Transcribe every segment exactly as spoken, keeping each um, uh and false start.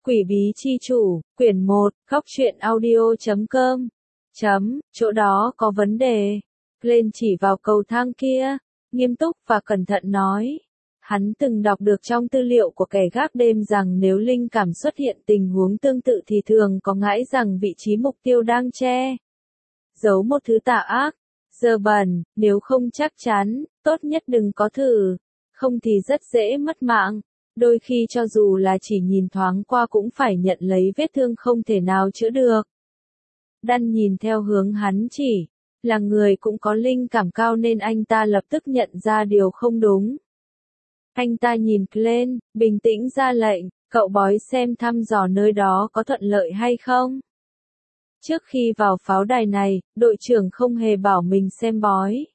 Quỷ bí chi chủ, quyển một, góc truyện audio chấm com. Chấm, chỗ đó có vấn đề. Glenn chỉ vào cầu thang kia, nghiêm túc và cẩn thận nói. Hắn từng đọc được trong tư liệu của kẻ gác đêm rằng nếu linh cảm xuất hiện tình huống tương tự thì thường có ngãi rằng vị trí mục tiêu đang che giấu một thứ tà ác, dơ bẩn, nếu không chắc chắn, tốt nhất đừng có thử, không thì rất dễ mất mạng. Đôi khi cho dù là chỉ nhìn thoáng qua cũng phải nhận lấy vết thương không thể nào chữa được. Đan nhìn theo hướng hắn chỉ, là người cũng có linh cảm cao nên anh ta lập tức nhận ra điều không đúng. Anh ta nhìn Glenn, bình tĩnh ra lệnh, cậu bói xem thăm dò nơi đó có thuận lợi hay không. Trước khi vào pháo đài này, đội trưởng không hề bảo mình xem bói.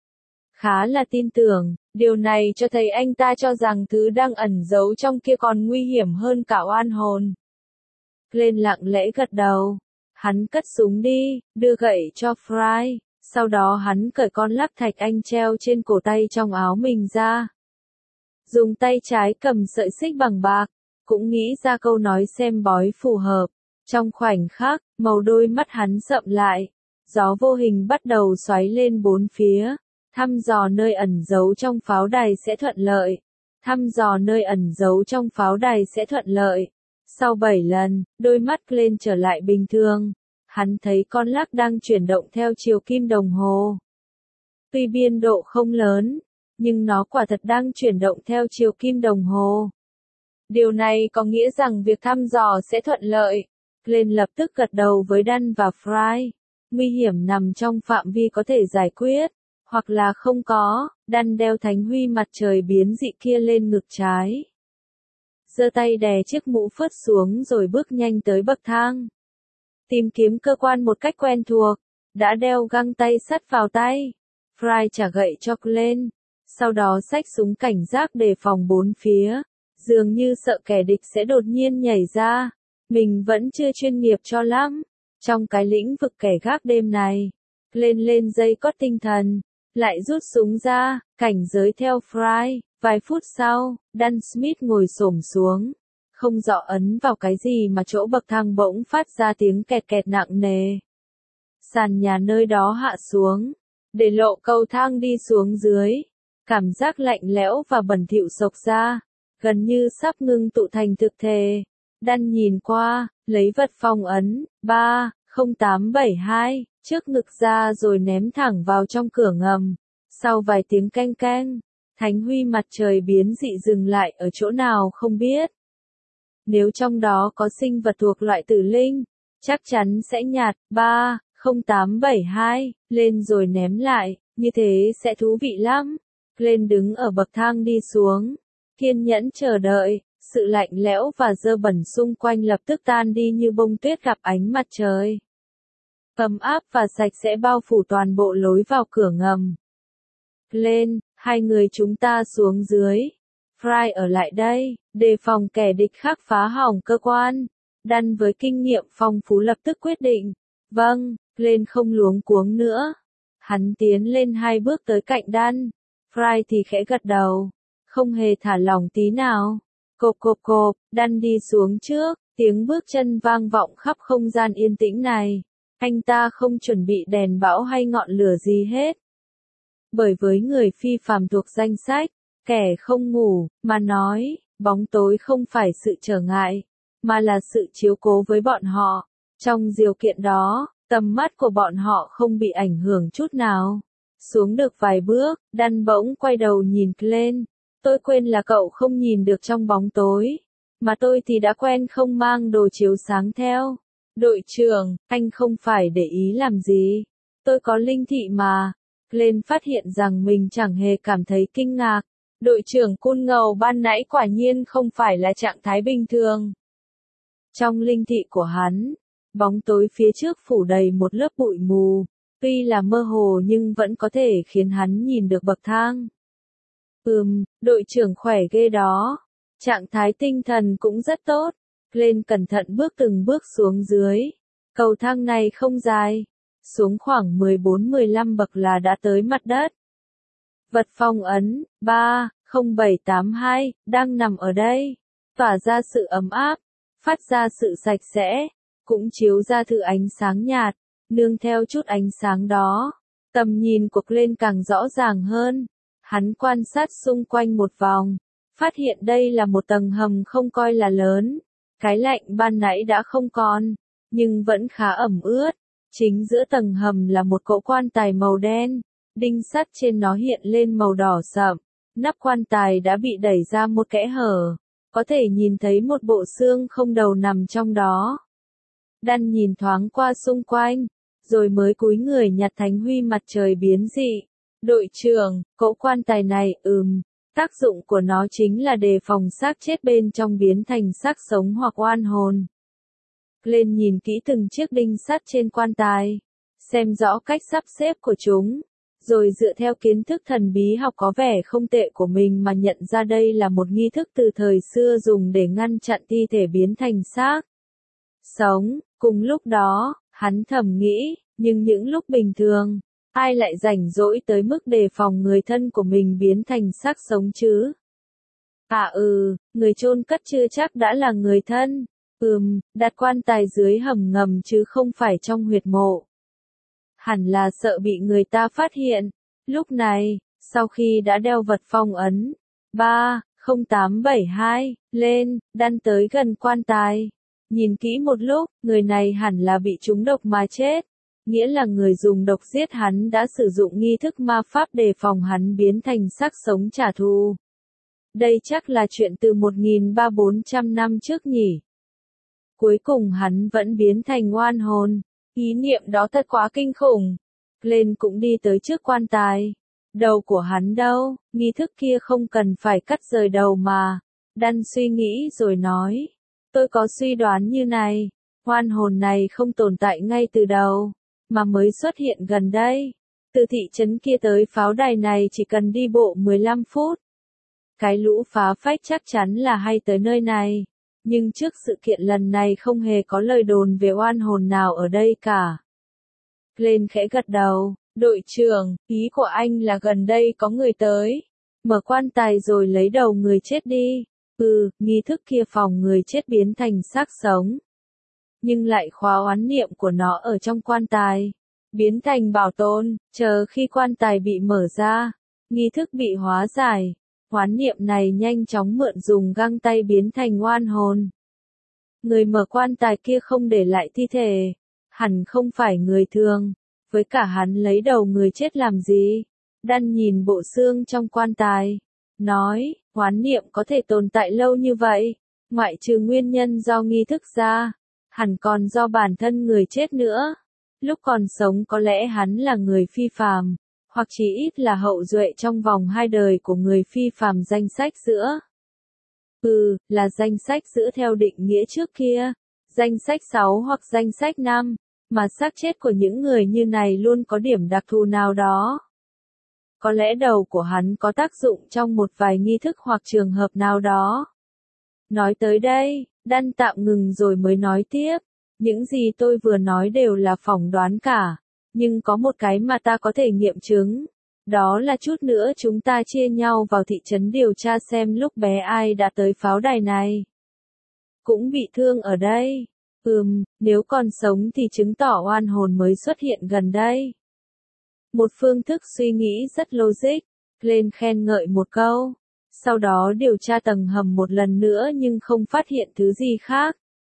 Khá là tin tưởng, điều này cho thấy anh ta cho rằng thứ đang ẩn giấu trong kia còn nguy hiểm hơn cả oan hồn. Glenn lặng lẽ gật đầu. Hắn cất súng đi, đưa gậy cho Fry, sau đó hắn cởi con lắc thạch anh treo trên cổ tay trong áo mình ra. Dùng tay trái cầm sợi xích bằng bạc, cũng nghĩ ra câu nói xem bói phù hợp. Trong khoảnh khắc, màu đôi mắt hắn sậm lại, gió vô hình bắt đầu xoáy lên bốn phía. Thăm dò nơi ẩn giấu trong pháo đài sẽ thuận lợi. Thăm dò nơi ẩn giấu trong pháo đài sẽ thuận lợi. Sau bảy lần, đôi mắt Glenn trở lại bình thường. Hắn thấy con lắc đang chuyển động theo chiều kim đồng hồ. Tuy biên độ không lớn, nhưng nó quả thật đang chuyển động theo chiều kim đồng hồ. Điều này có nghĩa rằng việc thăm dò sẽ thuận lợi. Glenn lập tức gật đầu với Dan và Fry. Nguy hiểm nằm trong phạm vi có thể giải quyết. Hoặc là không có, Dan đeo thánh huy mặt trời biến dị kia lên ngực trái. Giơ tay đè chiếc mũ phớt xuống rồi bước nhanh tới bậc thang. Tìm kiếm cơ quan một cách quen thuộc, đã đeo găng tay sắt vào tay. Fry trả gậy cho Glenn, sau đó xách súng cảnh giác đề phòng bốn phía, dường như sợ kẻ địch sẽ đột nhiên nhảy ra. Mình vẫn chưa chuyên nghiệp cho lắm, trong cái lĩnh vực kẻ gác đêm này. Glenn lên dây cót tinh thần, lại rút súng ra, cảnh giới theo Fry. Vài phút sau, Dan Smith ngồi xổm xuống, không rõ ấn vào cái gì mà chỗ bậc thang bỗng phát ra tiếng kẹt kẹt nặng nề. Sàn nhà nơi đó hạ xuống, để lộ cầu thang đi xuống dưới. Cảm giác lạnh lẽo và bẩn thỉu xộc ra, gần như sắp ngưng tụ thành thực thể. Dan nhìn qua, lấy vật phong ấn, ba, không tám bảy hai, trước ngực ra rồi ném thẳng vào trong cửa ngầm. Sau vài tiếng canh canh, thánh huy mặt trời biến dị dừng lại ở chỗ nào không biết. Nếu trong đó có sinh vật thuộc loại tử linh, chắc chắn sẽ nhạt, ba, không tám bảy hai, lên rồi ném lại, như thế sẽ thú vị lắm. Glenn đứng ở bậc thang đi xuống, kiên nhẫn chờ đợi, sự lạnh lẽo và dơ bẩn xung quanh lập tức tan đi như bông tuyết gặp ánh mặt trời. Ấm áp và sạch sẽ bao phủ toàn bộ lối vào cửa ngầm. Glenn, hai người chúng ta xuống dưới. Fry ở lại đây, đề phòng kẻ địch khác phá hỏng cơ quan. Dan với kinh nghiệm phong phú lập tức quyết định. Vâng, Glenn không luống cuống nữa. Hắn tiến lên hai bước tới cạnh Dan. Fry thì khẽ gật đầu, không hề thả lỏng tí nào. Cộp cộp cộp, Dan đi xuống trước, tiếng bước chân vang vọng khắp không gian yên tĩnh này. Anh ta không chuẩn bị đèn bão hay ngọn lửa gì hết. Bởi với người phi phàm thuộc danh sách, kẻ không ngủ, mà nói, bóng tối không phải sự trở ngại, mà là sự chiếu cố với bọn họ. Trong điều kiện đó, tầm mắt của bọn họ không bị ảnh hưởng chút nào. Xuống được vài bước, Dan bỗng quay đầu nhìn Glenn. Tôi quên là cậu không nhìn được trong bóng tối, mà tôi thì đã quen không mang đồ chiếu sáng theo. Đội trưởng, anh không phải để ý làm gì. Tôi có linh thị mà. Glenn phát hiện rằng mình chẳng hề cảm thấy kinh ngạc. Đội trưởng Cun Ngầu ban nãy quả nhiên không phải là trạng thái bình thường. Trong linh thị của hắn, bóng tối phía trước phủ đầy một lớp bụi mù. Tuy là mơ hồ nhưng vẫn có thể khiến hắn nhìn được bậc thang. Ừm, đội trưởng khỏe ghê đó. Trạng thái tinh thần cũng rất tốt. Glenn cẩn thận bước từng bước xuống dưới. Cầu thang này không dài. Xuống khoảng mười bốn mười lăm bậc là đã tới mặt đất. Vật phong ấn, ba, không bảy tám hai, đang nằm ở đây. Tỏa ra sự ấm áp. phát ra sự sạch sẽ, cũng chiếu ra thứ ánh sáng nhạt, nương theo chút ánh sáng đó. Tầm nhìn của Glenn càng rõ ràng hơn. Hắn quan sát xung quanh một vòng, phát hiện đây là một tầng hầm không coi là lớn. Cái lạnh ban nãy đã không còn, nhưng vẫn khá ẩm ướt. Chính giữa tầng hầm là một cỗ quan tài màu đen, đinh sắt trên nó hiện lên màu đỏ sậm. Nắp quan tài đã bị đẩy ra một kẽ hở, có thể nhìn thấy một bộ xương không đầu nằm trong đó. Dan nhìn thoáng qua xung quanh, rồi mới cúi người nhặt thánh huy mặt trời biến dị. Đội trưởng, cỗ quan tài này, ừm, tác dụng của nó chính là đề phòng xác chết bên trong biến thành xác sống hoặc oan hồn. Glenn nhìn kỹ từng chiếc đinh sắt trên quan tài, xem rõ cách sắp xếp của chúng, rồi dựa theo kiến thức thần bí học có vẻ không tệ của mình mà nhận ra đây là một nghi thức từ thời xưa dùng để ngăn chặn thi thể biến thành xác sống. Cùng lúc đó, hắn thầm nghĩ, nhưng những lúc bình thường, ai lại rảnh rỗi tới mức đề phòng người thân của mình biến thành xác sống chứ? À ừ, người chôn cất chưa chắc đã là người thân. Ừm, đặt quan tài dưới hầm ngầm chứ không phải trong huyệt mộ. Hẳn là sợ bị người ta phát hiện. Lúc này, sau khi đã đeo vật phong ấn, ba không tám bảy hai, lên, Dan tới gần quan tài. Nhìn kỹ một lúc, người này hẳn là bị trúng độc mà chết. Nghĩa là người dùng độc giết hắn đã sử dụng nghi thức ma pháp đề phòng hắn biến thành xác sống trả thù. Đây chắc là chuyện từ một nghìn ba trăm bốn trăm năm trước nhỉ. Cuối cùng hắn vẫn biến thành oan hồn. Ý niệm đó thật quá kinh khủng. Glenn cũng đi tới trước quan tài. Đầu của hắn đâu, nghi thức kia không cần phải cắt rời đầu mà. Dan suy nghĩ rồi nói. Tôi có suy đoán như này. Oan hồn này không tồn tại ngay từ đầu, mà mới xuất hiện gần đây. Từ thị trấn kia tới pháo đài này chỉ cần đi bộ mười lăm phút. Cái lũ phá phách chắc chắn là hay tới nơi này. Nhưng trước sự kiện lần này không hề có lời đồn về oan hồn nào ở đây cả. Glenn khẽ gật đầu. Đội trưởng, ý của anh là gần đây có người tới. Mở quan tài rồi lấy đầu người chết đi. Ừ, nghi thức kia phòng người chết biến thành xác sống. Nhưng lại khóa oán niệm của nó ở trong quan tài. Biến thành bảo tồn, chờ khi quan tài bị mở ra. Nghi thức bị hóa giải. Oán niệm này nhanh chóng mượn dùng găng tay biến thành oan hồn. Người mở quan tài kia không để lại thi thể. Hẳn không phải người thường. Với cả hắn lấy đầu người chết làm gì? Dan nhìn bộ xương trong quan tài. Nói, oán niệm có thể tồn tại lâu như vậy. Ngoại trừ nguyên nhân do nghi thức ra. Hẳn còn do bản thân người chết nữa. Lúc còn sống có lẽ hắn là người phi phàm. Hoặc chỉ ít là hậu duệ trong vòng hai đời của người phi phàm danh sách giữa. Ừ, là danh sách giữa theo định nghĩa trước kia. Danh sách sáu hoặc danh sách năm. Mà xác chết của những người như này luôn có điểm đặc thù nào đó. Có lẽ đầu của hắn có tác dụng trong một vài nghi thức hoặc trường hợp nào đó. Nói tới đây, Dan tạm ngừng rồi mới nói tiếp. Những gì tôi vừa nói đều là phỏng đoán cả. Nhưng có một cái mà ta có thể nghiệm chứng. Đó là chút nữa chúng ta chia nhau vào thị trấn điều tra xem lúc bé ai đã tới pháo đài này. Cũng bị thương ở đây. Ừm, nếu còn sống thì chứng tỏ oan hồn mới xuất hiện gần đây. Một phương thức suy nghĩ rất logic. Glenn khen ngợi một câu. Sau đó điều tra tầng hầm một lần nữa nhưng không phát hiện thứ gì khác.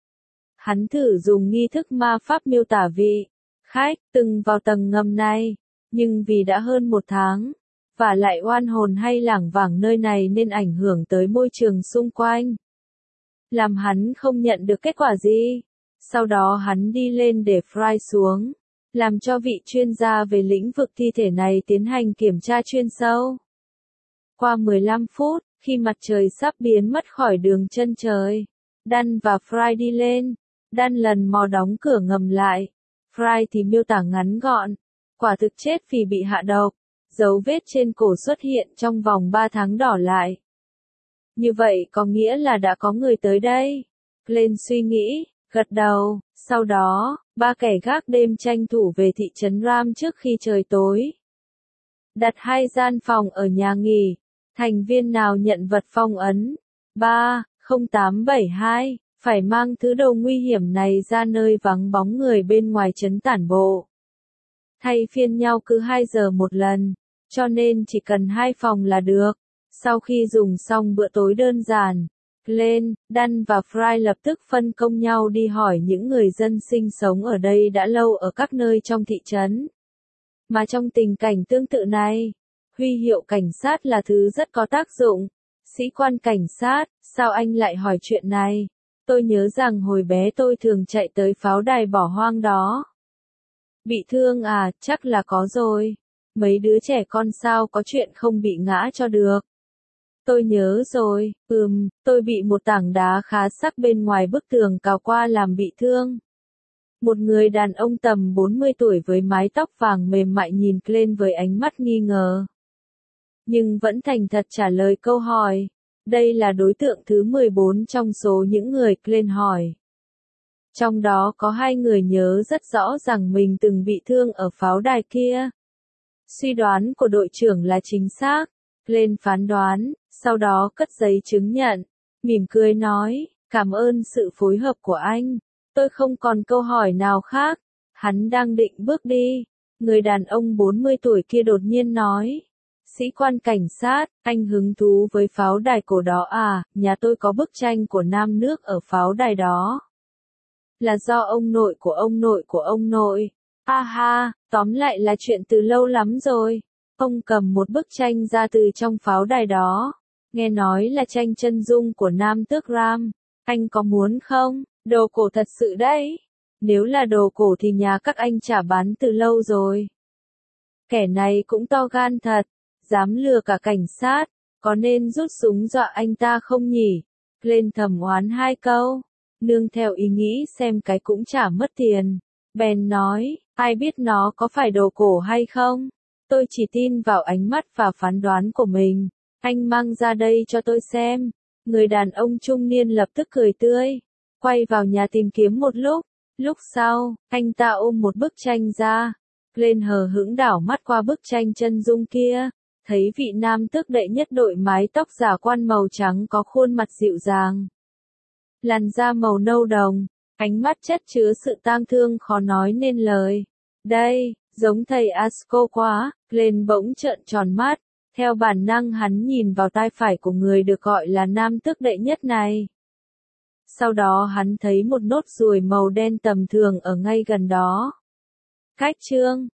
Hắn thử dùng nghi thức ma pháp miêu tả vị khách từng vào tầng ngầm này, nhưng vì đã hơn một tháng, và lại oan hồn hay lảng vảng nơi này nên ảnh hưởng tới môi trường xung quanh. Làm hắn không nhận được kết quả gì. Sau đó hắn đi lên để Fry xuống, làm cho vị chuyên gia về lĩnh vực thi thể này tiến hành kiểm tra chuyên sâu. Qua mười lăm phút, khi mặt trời sắp biến mất khỏi đường chân trời, Dan và Fry đi lên. Dan lần mò đóng cửa ngầm lại. Fry thì miêu tả ngắn gọn. Quả thực chết vì bị hạ độc. Dấu vết trên cổ xuất hiện trong vòng ba tháng đỏ lại. Như vậy có nghĩa là đã có người tới đây. Glenn suy nghĩ, gật đầu. Sau đó, ba kẻ gác đêm tranh thủ về thị trấn Ram trước khi trời tối. Đặt hai gian phòng ở nhà nghỉ. Thành viên nào nhận vật phong ấn? ba không tám bảy hai. phải mang thứ đồ nguy hiểm này ra nơi vắng bóng người bên ngoài trấn tản bộ. Thay phiên nhau cứ hai giờ một lần, cho nên chỉ cần hai phòng là được. Sau khi dùng xong bữa tối đơn giản, Glenn, Dan và Fry lập tức phân công nhau đi hỏi những người dân sinh sống ở đây đã lâu ở các nơi trong thị trấn. Mà trong tình cảnh tương tự này, huy hiệu cảnh sát là thứ rất có tác dụng. Sĩ quan cảnh sát, sao anh lại hỏi chuyện này? Tôi nhớ rằng hồi bé tôi thường chạy tới pháo đài bỏ hoang đó. Bị thương à, chắc là có rồi. Mấy đứa trẻ con sao có chuyện không bị ngã cho được. Tôi nhớ rồi, ừm, tôi bị một tảng đá khá sắc bên ngoài bức tường cào qua làm bị thương. Một người đàn ông tầm bốn mươi tuổi với mái tóc vàng mềm mại nhìn Glenn với ánh mắt nghi ngờ. Nhưng vẫn thành thật trả lời câu hỏi. Đây là đối tượng thứ mười bốn trong số những người Glenn hỏi. Trong đó có hai người nhớ rất rõ rằng mình từng bị thương ở pháo đài kia. Suy đoán của đội trưởng là chính xác. Glenn phán đoán, sau đó cất giấy chứng nhận, mỉm cười nói, cảm ơn sự phối hợp của anh. Tôi không còn câu hỏi nào khác. Hắn đang định bước đi. Người đàn ông bốn mươi tuổi kia đột nhiên nói. Sĩ quan cảnh sát, anh hứng thú với pháo đài cổ đó à, nhà tôi có bức tranh của nam nước ở pháo đài đó. Là do ông nội của ông nội của ông nội. A ha, tóm lại là chuyện từ lâu lắm rồi. Ông cầm một bức tranh ra từ trong pháo đài đó. Nghe nói là tranh chân dung của nam tước Ram. Anh có muốn không? Đồ cổ thật sự đấy. Nếu là đồ cổ thì nhà các anh chả bán từ lâu rồi. Kẻ này cũng to gan thật. Dám lừa cả cảnh sát. Có nên rút súng dọa anh ta không nhỉ? Lên thầm oán hai câu. Nương theo ý nghĩ xem cái cũng chả mất tiền. Bèn nói, ai biết nó có phải đồ cổ hay không? Tôi chỉ tin vào ánh mắt và phán đoán của mình. Anh mang ra đây cho tôi xem. Người đàn ông trung niên lập tức cười tươi. Quay vào nhà tìm kiếm một lúc. Lúc sau, anh ta ôm một bức tranh ra. Lên hờ hững đảo mắt qua bức tranh chân dung kia. Thấy vị nam tước đệ nhất đội mái tóc giả quan màu trắng có khuôn mặt dịu dàng. Làn da màu nâu đồng. Ánh mắt chất chứa sự tang thương khó nói nên lời. Đây, giống thầy Asco quá. Glenn bỗng trợn tròn mắt. Theo bản năng hắn nhìn vào tai phải của người được gọi là nam tước đệ nhất này. Sau đó hắn thấy một nốt ruồi màu đen tầm thường ở ngay gần đó. Cách chương